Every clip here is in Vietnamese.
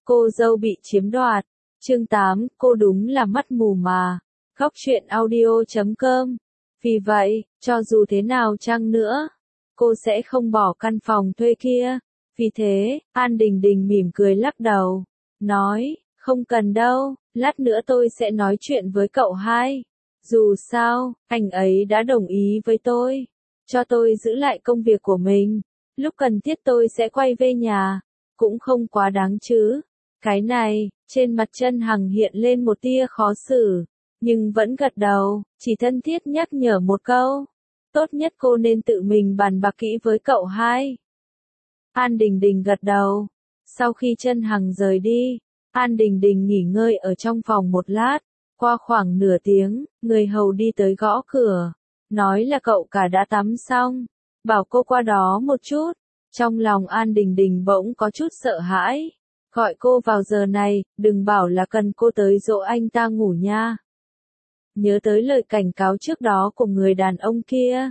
cô dâu bị chiếm đoạt. Chương 8, cô đúng là mắt mù mà. Góc truyện audio.com. Vì vậy, cho dù thế nào chăng nữa, cô sẽ không bỏ căn phòng thuê kia. Vì thế, An Đình Đình mỉm cười lắc đầu, nói, không cần đâu, lát nữa tôi sẽ nói chuyện với cậu hai. Dù sao, anh ấy đã đồng ý với tôi, cho tôi giữ lại công việc của mình, lúc cần thiết tôi sẽ quay về nhà, cũng không quá đáng chứ. Cái này, trên mặt Chân Hằng hiện lên một tia khó xử, nhưng vẫn gật đầu, chỉ thân thiết nhắc nhở một câu. Tốt nhất cô nên tự mình bàn bạc kỹ với cậu hai. An Đình Đình gật đầu. Sau khi Chân Hằng rời đi, An Đình Đình nghỉ ngơi ở trong phòng một lát. Qua khoảng nửa tiếng, người hầu đi tới gõ cửa, nói là cậu cả đã tắm xong, bảo cô qua đó một chút. Trong lòng An Đình Đình bỗng có chút sợ hãi. Gọi cô vào giờ này, đừng bảo là cần cô tới dỗ anh ta ngủ nha. Nhớ tới lời cảnh cáo trước đó của người đàn ông kia.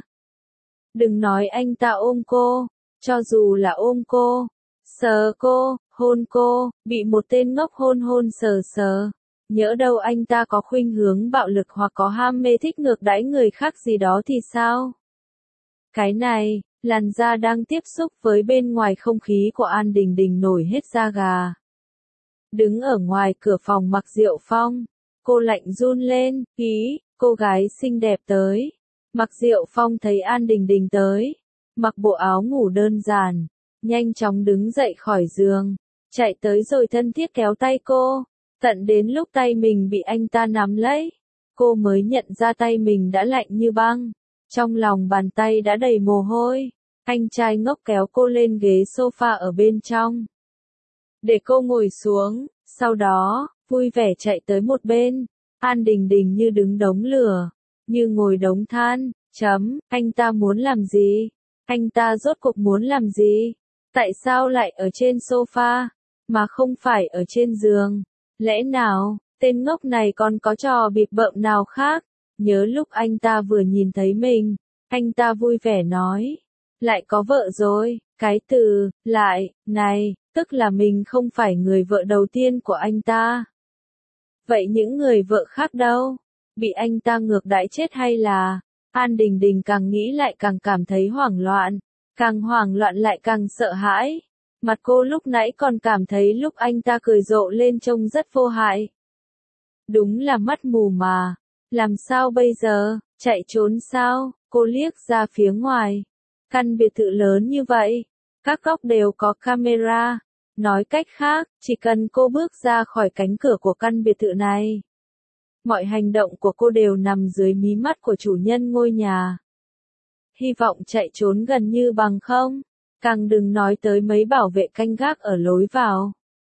Đừng nói anh ta ôm cô, cho dù là ôm cô, sờ cô, hôn cô, bị một tên ngốc hôn hôn sờ sờ. Nhỡ đâu anh ta có khuynh hướng bạo lực hoặc có ham mê thích ngược đãi người khác gì đó thì sao? Cái này, làn da đang tiếp xúc với bên ngoài không khí của An Đình Đình nổi hết da gà. Đứng ở ngoài cửa phòng Mạc Diệu Phong, cô lạnh run lên, ý, cô gái xinh đẹp tới. Mạc Diệu Phong thấy An Đình Đình tới, mặc bộ áo ngủ đơn giản, nhanh chóng đứng dậy khỏi giường, chạy tới rồi thân thiết kéo tay cô, tận đến lúc tay mình bị anh ta nắm lấy, cô mới nhận ra tay mình đã lạnh như băng, trong lòng bàn tay đã đầy mồ hôi. Anh trai ngốc kéo cô lên ghế sofa ở bên trong, để cô ngồi xuống, sau đó, vui vẻ chạy tới một bên. An Đình Đình như đứng đống lửa, như ngồi đống than, anh ta muốn làm gì? Anh ta rốt cuộc muốn làm gì? Tại sao lại ở trên sofa, mà không phải ở trên giường? Lẽ nào, tên ngốc này còn có trò bịp bợm nào khác? Nhớ lúc anh ta vừa nhìn thấy mình, anh ta vui vẻ nói, lại có vợ rồi. Cái từ, lại, này, tức là mình không phải người vợ đầu tiên của anh ta. Vậy những người vợ khác đâu? Bị anh ta ngược đãi chết hay là? An Đình Đình càng nghĩ lại càng cảm thấy hoảng loạn, càng hoảng loạn lại càng sợ hãi. Mặt cô lúc nãy còn cảm thấy lúc anh ta cười rộ lên trông rất vô hại. Đúng là mắt mù mà. Làm sao bây giờ? Chạy trốn sao? Cô liếc ra phía ngoài. Căn biệt thự lớn như vậy, các góc đều có camera. Nói cách khác, chỉ cần cô bước ra khỏi cánh cửa của căn biệt thự này, mọi hành động của cô đều nằm dưới mí mắt của chủ nhân ngôi nhà. Hy vọng chạy trốn gần như bằng không, càng đừng nói tới mấy bảo vệ canh gác ở lối vào.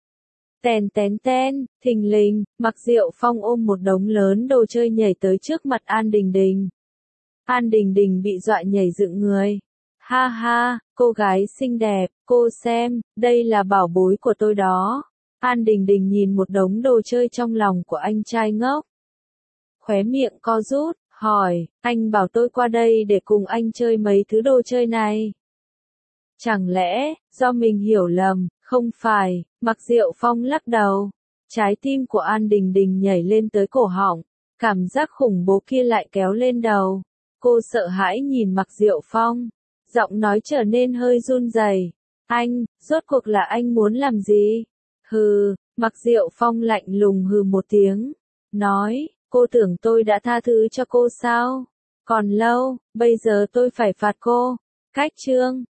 Tèn tén ten, thình lình, Mạc Diệu Phong ôm một đống lớn đồ chơi nhảy tới trước mặt An Đình Đình. An Đình Đình bị dọa nhảy dựng người. Ha ha, cô gái xinh đẹp, cô xem, đây là bảo bối của tôi đó. An Đình Đình nhìn một đống đồ chơi trong lòng của anh trai ngốc. Khóe miệng co rút, hỏi, anh bảo tôi qua đây để cùng anh chơi mấy thứ đồ chơi này. Chẳng lẽ, do mình hiểu lầm, không phải? Mạc Diệu Phong lắc đầu. Trái tim của An Đình Đình nhảy lên tới cổ họng, cảm giác khủng bố kia lại kéo lên đầu. Cô sợ hãi nhìn Mạc Diệu Phong, giọng nói trở nên hơi run rẩy. Anh, rốt cuộc là anh muốn làm gì? Hừ, Mạc Diệu Phong lạnh lùng hừ một tiếng, nói, cô tưởng tôi đã tha thứ cho cô sao? Còn lâu, bây giờ tôi phải phạt cô. Cách chương